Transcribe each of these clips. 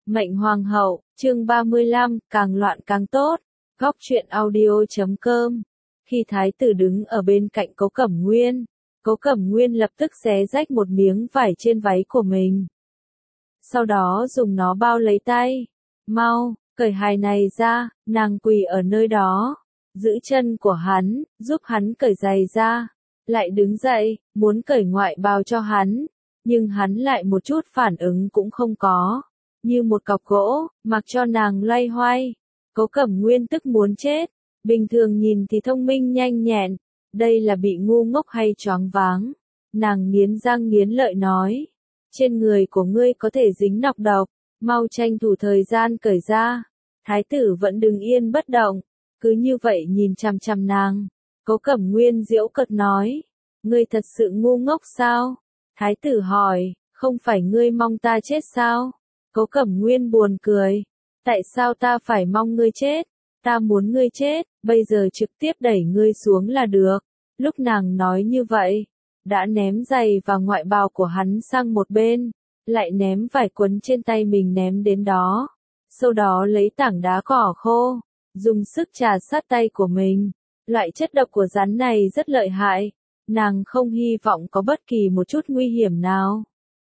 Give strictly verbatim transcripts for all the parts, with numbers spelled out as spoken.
Mệnh Hoàng hậu, chương ba mươi lăm, càng loạn càng tốt. Góc truyện audio chấm com. Khi thái tử đứng ở bên cạnh Cố Cẩm Nguyên, Cố Cẩm Nguyên lập tức xé rách một miếng vải trên váy của mình. Sau đó dùng nó bao lấy tay. Mau, cởi hài này ra, nàng quỳ ở nơi đó. Giữ chân của hắn, giúp hắn cởi giày ra. Lại đứng dậy, muốn cởi ngoại bào cho hắn. Nhưng hắn lại một chút phản ứng cũng không có. Như một cọc gỗ, mặc cho nàng loay hoay. Cố Cẩm Nguyên tức muốn chết. Bình thường nhìn thì thông minh nhanh nhẹn. Đây là bị ngu ngốc hay choáng váng. Nàng nghiến răng nghiến lợi nói. Trên người của ngươi có thể dính nọc độc. Mau tranh thủ thời gian cởi ra. Thái tử vẫn đứng yên bất động. Cứ như vậy nhìn chằm chằm nàng. Cố Cẩm Nguyên giễu cợt nói. Ngươi thật sự ngu ngốc sao? Thái tử hỏi. Không phải ngươi mong ta chết sao? Cố Cẩm Nguyên buồn cười. Tại sao ta phải mong ngươi chết? Ta muốn ngươi chết, bây giờ trực tiếp đẩy ngươi xuống là được. Lúc nàng nói như vậy, đã ném giày và ngoại bào của hắn sang một bên, lại ném vải quấn trên tay mình ném đến đó. Sau đó lấy tảng đá cỏ khô, dùng sức chà sát tay của mình. Loại chất độc của rắn này rất lợi hại, nàng không hy vọng có bất kỳ một chút nguy hiểm nào.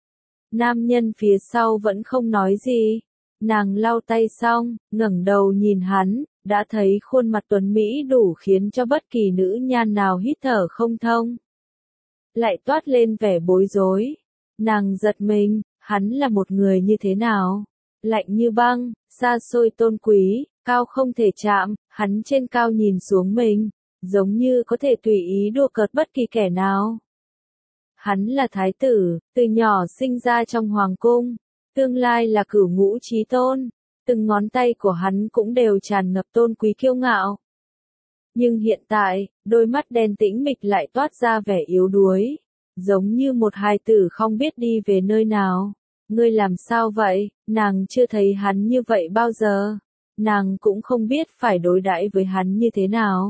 Nam nhân phía sau vẫn không nói gì. Nàng lau tay xong, ngẩng đầu nhìn hắn, đã thấy khuôn mặt tuấn Mỹ đủ khiến cho bất kỳ nữ nhan nào hít thở không thông. Lại toát lên vẻ bối rối. Nàng giật mình, hắn là một người như thế nào? Lạnh như băng, xa xôi tôn quý, cao không thể chạm, hắn trên cao nhìn xuống mình, giống như có thể tùy ý đùa cợt bất kỳ kẻ nào. Hắn là thái tử, từ nhỏ sinh ra trong hoàng cung, tương lai là cửu ngũ chí tôn, từng ngón tay của hắn cũng đều tràn ngập tôn quý kiêu ngạo. Nhưng hiện tại, đôi mắt đen tĩnh mịch lại toát ra vẻ yếu đuối, giống như một hài tử không biết đi về nơi nào. Ngươi làm sao vậy? Nàng chưa thấy hắn như vậy bao giờ. Nàng cũng không biết phải đối đãi với hắn như thế nào.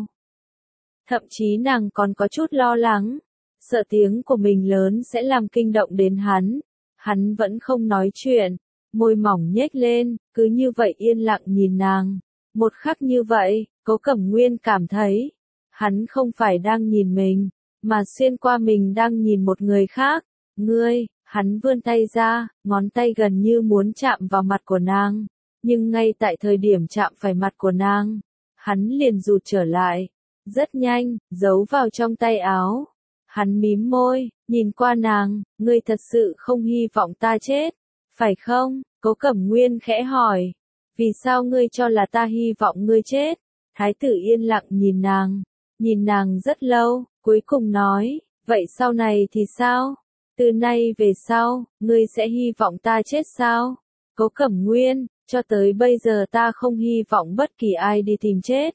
Thậm chí nàng còn có chút lo lắng. Sợ tiếng của mình lớn sẽ làm kinh động đến hắn. Hắn vẫn không nói chuyện, môi mỏng nhếch lên, cứ như vậy yên lặng nhìn nàng. Một khắc như vậy, Cố Cẩm Nguyên cảm thấy, hắn không phải đang nhìn mình, mà xuyên qua mình đang nhìn một người khác. Ngươi, hắn vươn tay ra, ngón tay gần như muốn chạm vào mặt của nàng. Nhưng ngay tại thời điểm chạm phải mặt của nàng, hắn liền rụt trở lại. Rất nhanh, giấu vào trong tay áo. Hắn mím môi, nhìn qua nàng, ngươi thật sự không hy vọng ta chết, phải không? Cố Cẩm Nguyên khẽ hỏi, vì sao ngươi cho là ta hy vọng ngươi chết? Thái tử yên lặng nhìn nàng, nhìn nàng rất lâu, cuối cùng nói, vậy sau này thì sao? Từ nay về sau, ngươi sẽ hy vọng ta chết sao? Cố Cẩm Nguyên, cho tới bây giờ ta không hy vọng bất kỳ ai đi tìm chết.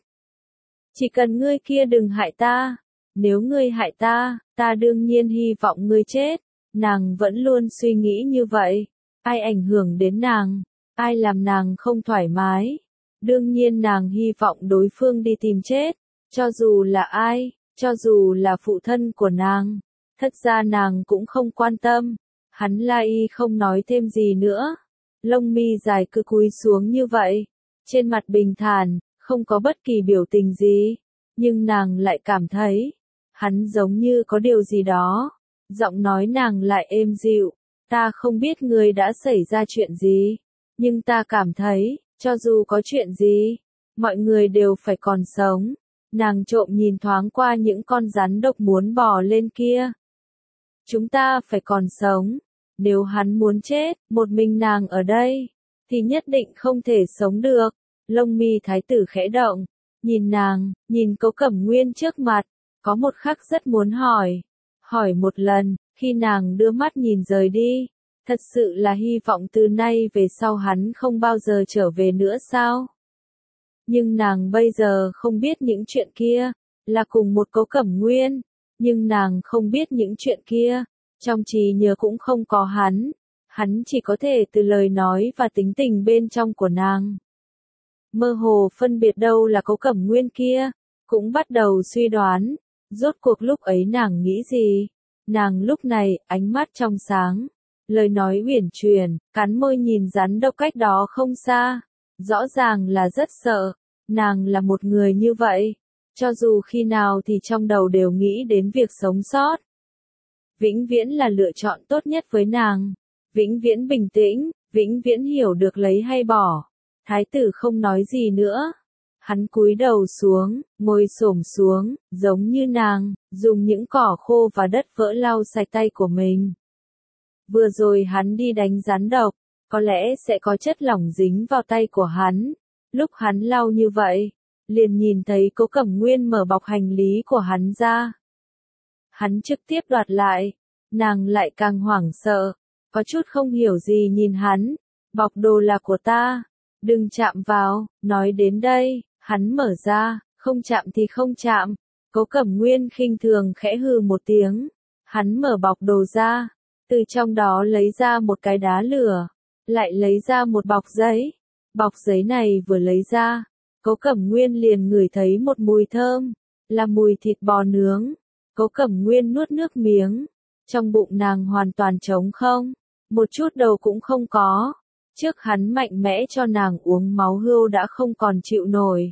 Chỉ cần ngươi kia đừng hại ta. Nếu ngươi hại ta, ta đương nhiên hy vọng ngươi chết. Nàng vẫn luôn suy nghĩ như vậy. Ai ảnh hưởng đến nàng? Ai làm nàng không thoải mái? Đương nhiên nàng hy vọng đối phương đi tìm chết. Cho dù là ai, cho dù là phụ thân của nàng. Thật ra nàng cũng không quan tâm. Hắn lai không nói thêm gì nữa. Lông mi dài cứ cúi xuống như vậy. Trên mặt bình thản, không có bất kỳ biểu tình gì. Nhưng nàng lại cảm thấy, hắn giống như có điều gì đó. Giọng nói nàng lại êm dịu. Ta không biết ngươi đã xảy ra chuyện gì. Nhưng ta cảm thấy, cho dù có chuyện gì, mọi người đều phải còn sống. Nàng trộm nhìn thoáng qua những con rắn độc muốn bò lên kia. Chúng ta phải còn sống. Nếu hắn muốn chết, một mình nàng ở đây, thì nhất định không thể sống được. Lông mi thái tử khẽ động. Nhìn nàng, nhìn Cố Cẩm Nguyên trước mặt. Có một khắc rất muốn hỏi. Hỏi một lần, khi nàng đưa mắt nhìn rời đi. Thật sự là hy vọng từ nay về sau hắn không bao giờ trở về nữa sao? Nhưng nàng bây giờ không biết những chuyện kia. Là cùng một Cố Cẩm Nguyên. Nhưng nàng không biết những chuyện kia. Trong trí nhớ cũng không có hắn. Hắn chỉ có thể từ lời nói và tính tình bên trong của nàng. Mơ hồ phân biệt đâu là Cố Cẩm Nguyên kia. Cũng bắt đầu suy đoán. Rốt cuộc lúc ấy nàng nghĩ gì? Nàng lúc này, ánh mắt trong sáng. lời nói uyển chuyển, cắn môi nhìn rắn độc cách đó không xa. Rõ ràng là rất sợ, nàng là một người như vậy. Cho dù khi nào thì trong đầu đều nghĩ đến việc sống sót. Vĩnh viễn là lựa chọn tốt nhất với nàng. Vĩnh viễn bình tĩnh, vĩnh viễn hiểu được lấy hay bỏ. Thái tử không nói gì nữa. Hắn cúi đầu xuống, ngồi xổm xuống, giống như nàng, dùng những cỏ khô và đất vỡ lau sạch tay của mình. Vừa rồi hắn đi đánh rắn độc, có lẽ sẽ có chất lỏng dính vào tay của hắn. Lúc hắn lau như vậy, liền nhìn thấy Cố Cẩm Nguyên mở bọc hành lý của hắn ra. Hắn trực tiếp đoạt lại, nàng lại càng hoảng sợ, có chút không hiểu gì nhìn hắn. Bọc đồ là của ta, đừng chạm vào, nói đến đây, hắn mở ra, không chạm thì không chạm. Cố Cẩm Nguyên khinh thường khẽ hừ một tiếng, hắn mở bọc đồ ra, từ trong đó lấy ra một cái đá lửa, lại lấy ra một bọc giấy. Bọc giấy này vừa lấy ra, Cố Cẩm Nguyên liền ngửi thấy một mùi thơm, là mùi thịt bò nướng. Cố Cẩm Nguyên nuốt nước miếng, trong bụng nàng hoàn toàn trống không, một chút đầu cũng không có. Trước hắn mạnh mẽ cho nàng uống máu hươu đã không còn chịu nổi.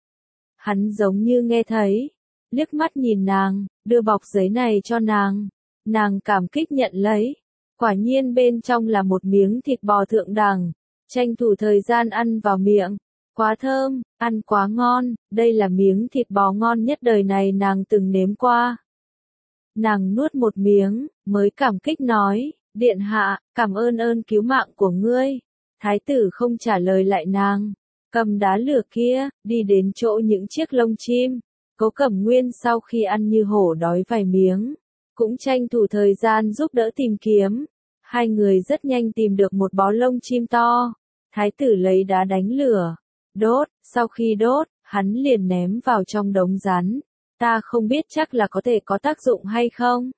Hắn giống như nghe thấy, liếc mắt nhìn nàng, đưa bọc giấy này cho nàng. Nàng cảm kích nhận lấy, quả nhiên bên trong là một miếng thịt bò thượng đẳng, tranh thủ thời gian ăn vào miệng. Quá thơm, ăn quá ngon, đây là miếng thịt bò ngon nhất đời này nàng từng nếm qua. Nàng nuốt một miếng, mới cảm kích nói, điện hạ, cảm ơn ơn cứu mạng của ngươi. Thái tử không trả lời lại nàng, cầm đá lửa kia, đi đến chỗ những chiếc lông chim. Cố Cẩm Nguyên sau khi ăn như hổ đói vài miếng, cũng tranh thủ thời gian giúp đỡ tìm kiếm. Hai người rất nhanh tìm được một bó lông chim to. Thái tử lấy đá đánh lửa, đốt, sau khi đốt, hắn liền ném vào trong đống rắn. Ta không biết chắc là có thể có tác dụng hay không.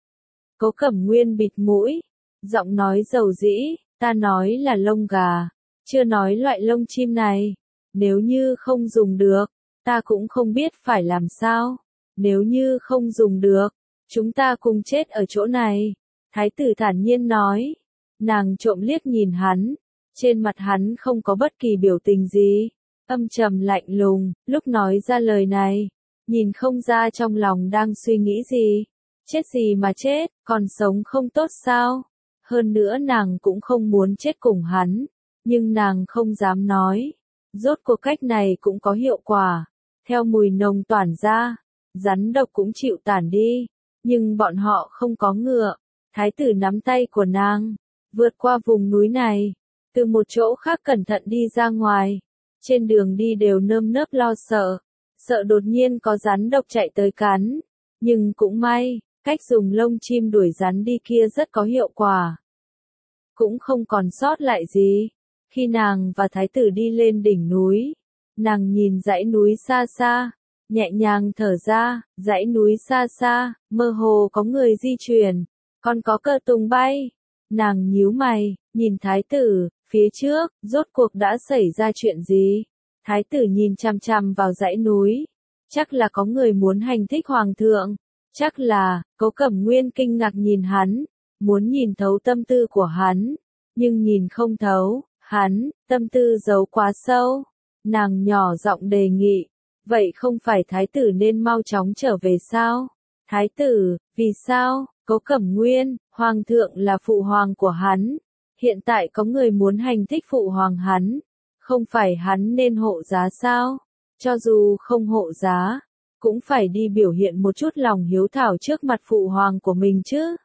Cố Cẩm Nguyên bịt mũi, giọng nói dầu dĩ, ta nói là lông gà, chưa nói loại lông chim này. Nếu như không dùng được, ta cũng không biết phải làm sao. Nếu như không dùng được, chúng ta cùng chết ở chỗ này. Thái tử thản nhiên nói. Nàng trộm liếc nhìn hắn, trên mặt hắn không có bất kỳ biểu tình gì, âm trầm lạnh lùng, lúc nói ra lời này, nhìn không ra trong lòng đang suy nghĩ gì. Chết gì mà chết, còn sống không tốt sao? Hơn nữa nàng cũng không muốn chết cùng hắn, nhưng nàng không dám nói. Rốt cuộc cách này cũng có hiệu quả. Theo mùi nồng tỏa ra, rắn độc cũng chịu tản đi, nhưng bọn họ không có ngựa. Thái tử nắm tay của nàng, vượt qua vùng núi này, từ một chỗ khác cẩn thận đi ra ngoài. Trên đường đi đều nơm nớp lo sợ, sợ đột nhiên có rắn độc chạy tới cắn. Nhưng cũng may, cách dùng lông chim đuổi rắn đi kia rất có hiệu quả. Cũng không còn sót lại gì. Khi nàng và thái tử đi lên đỉnh núi, nàng nhìn dãy núi xa xa, nhẹ nhàng thở ra, dãy núi xa xa, mơ hồ có người di chuyển, còn có cờ tùng bay. Nàng nhíu mày, nhìn thái tử, phía trước, rốt cuộc đã xảy ra chuyện gì? Thái tử nhìn chằm chằm vào dãy núi, chắc là có người muốn hành thích hoàng thượng, chắc là, Cố Cẩm Nguyên kinh ngạc nhìn hắn, muốn nhìn thấu tâm tư của hắn, nhưng nhìn không thấu, hắn, tâm tư giấu quá sâu. Nàng nhỏ giọng đề nghị, vậy không phải thái tử nên mau chóng trở về sao? Thái tử, vì sao? Cố Cẩm Nguyên, hoàng thượng là phụ hoàng của hắn, hiện tại có người muốn hành thích phụ hoàng hắn, không phải hắn nên hộ giá sao? Cho dù không hộ giá, cũng phải đi biểu hiện một chút lòng hiếu thảo trước mặt phụ hoàng của mình chứ.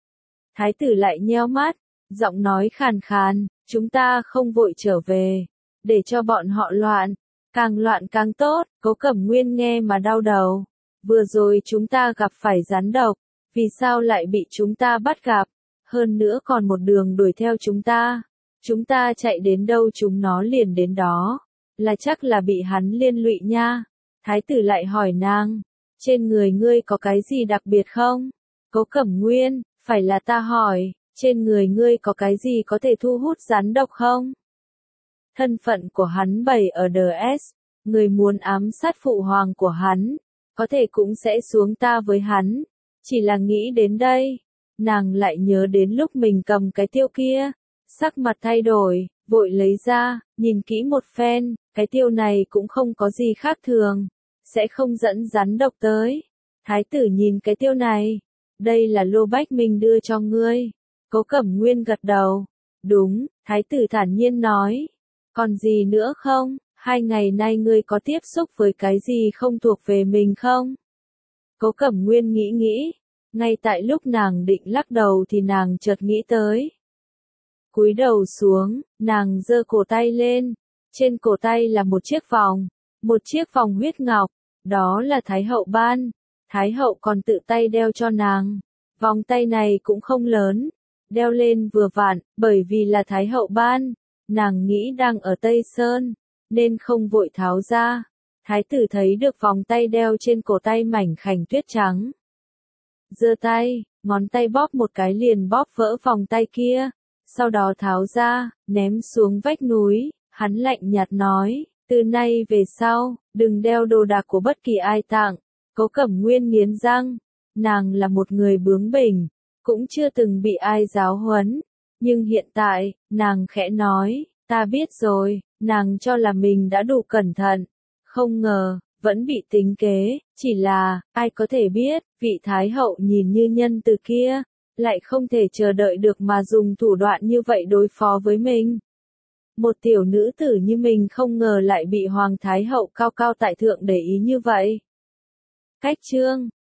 Thái tử lại nheo mắt, giọng nói khàn khàn, chúng ta không vội trở về, để cho bọn họ loạn, càng loạn càng tốt. Cố Cẩm Nguyên nghe mà đau đầu, vừa rồi chúng ta gặp phải rắn độc, vì sao lại bị chúng ta bắt gặp, hơn nữa còn một đường đuổi theo chúng ta, chúng ta chạy đến đâu chúng nó liền đến đó, là chắc là bị hắn liên lụy nha. Thái tử lại hỏi nàng, trên người ngươi có cái gì đặc biệt không? Cố Cẩm Nguyên, phải là ta hỏi, trên người ngươi có cái gì có thể thu hút rắn độc không? Thân phận của hắn bày ở đê ét, người muốn ám sát phụ hoàng của hắn, có thể cũng sẽ xuống ta với hắn. Chỉ là nghĩ đến đây, nàng lại nhớ đến lúc mình cầm cái tiêu kia, sắc mặt thay đổi, vội lấy ra, nhìn kỹ một phen, cái tiêu này cũng không có gì khác thường, sẽ không dẫn rắn độc tới. Thái tử nhìn cái tiêu này, đây là Lô Bách Minh đưa cho ngươi. Cố Cẩm Nguyên gật đầu, đúng, thái tử thản nhiên nói, còn gì nữa không, hai ngày nay ngươi có tiếp xúc với cái gì không thuộc về mình không? Cố Cẩm Nguyên nghĩ nghĩ, ngay tại lúc nàng định lắc đầu thì nàng chợt nghĩ tới. Cúi đầu xuống, nàng giơ cổ tay lên, trên cổ tay là một chiếc vòng, một chiếc vòng huyết ngọc, đó là Thái hậu ban, Thái hậu còn tự tay đeo cho nàng. Vòng tay này cũng không lớn, đeo lên vừa vặn, bởi vì là Thái hậu ban, nàng nghĩ đang ở Tây Sơn, nên không vội tháo ra. Thái tử thấy được vòng tay đeo trên cổ tay mảnh khảnh tuyết trắng. Giơ tay, ngón tay bóp một cái liền bóp vỡ vòng tay kia, sau đó tháo ra, ném xuống vách núi, hắn lạnh nhạt nói, từ nay về sau, đừng đeo đồ đạc của bất kỳ ai tặng. Cố Cẩm Nguyên nghiến răng, nàng là một người bướng bỉnh, cũng chưa từng bị ai giáo huấn, nhưng hiện tại, nàng khẽ nói, ta biết rồi, nàng cho là mình đã đủ cẩn thận, không ngờ, vẫn bị tính kế, chỉ là, ai có thể biết, vị Thái hậu nhìn như nhân từ kia, lại không thể chờ đợi được mà dùng thủ đoạn như vậy đối phó với mình. Một tiểu nữ tử như mình không ngờ lại bị Hoàng Thái hậu cao cao tại thượng để ý như vậy. Cách chương